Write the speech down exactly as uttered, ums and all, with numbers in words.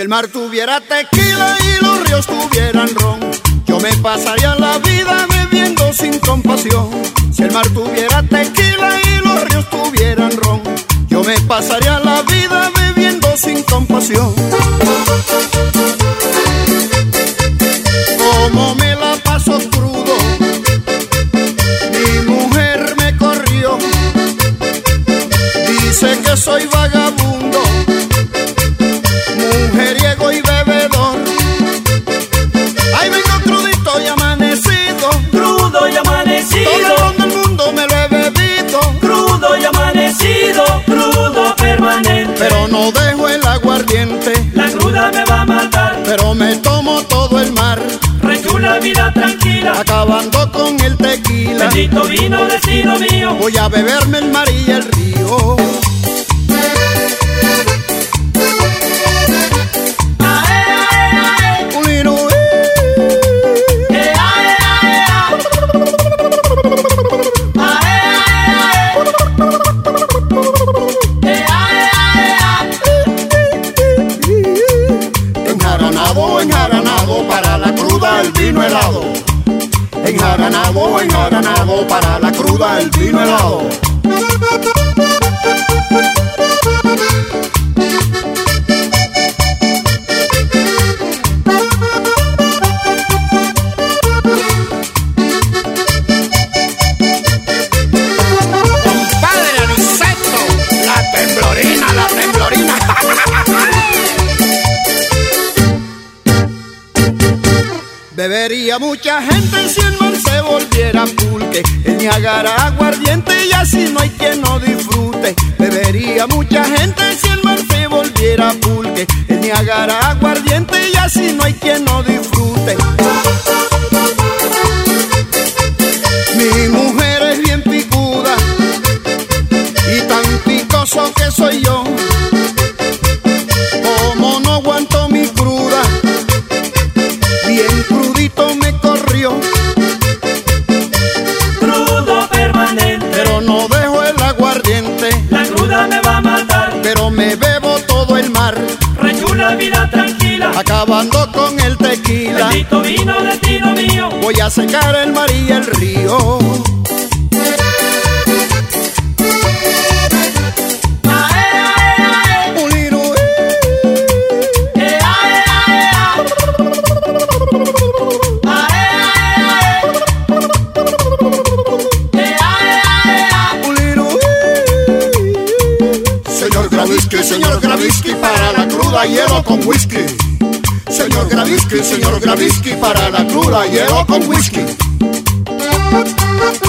Si el mar tuviera tequila y los ríos tuvieran ron, yo me pasaría la vida bebiendo sin compasión. Si el mar tuviera tequila y los ríos tuvieran ron, yo me pasaría la vida bebiendo sin compasión. Como me la paso crudo, mi mujer me corrió, dice que soy vagabundo, mujeriego y bebedor. Ahí vengo crudito y amanecido, crudo y amanecido, todo el mundo me lo he bebido, crudo y amanecido, crudo permanente. Pero no dejo el aguardiente, la cruda me va a matar, pero me tomo todo el mar, rechula vida tranquila, acabando con el tequila. Bendito vino, destino mío, voy a beberme el mar y el río. Enjaranado para la cruda el vino helado. Enjaranado, enjaranado para la cruda el vino helado. Compadre Aniceto, la temblorina, la temblorina. Bebería mucha gente si el mar se volviera pulque, el Niágara aguardiente y así no hay quien no disfrute. Bebería mucha gente si el mar se volviera pulque, el Niágara aguardiente y así no hay quien no disfrute. Mi mujer es bien picuda y tan picoso que soy yo, como no aguanto mi cruda, bien crudito me corrió, crudo permanente, pero no dejo el aguardiente, la cruda me va a matar, pero me bebo todo el mar, rechula vida tranquila, acabando con el tequila. Bendito vino, destino mío, voy a secar el mar y el río. Señor Gravisky, para la cruda hielo con whisky. Señor Gravisky, señor Gravisky, para la cruda hielo con whisky.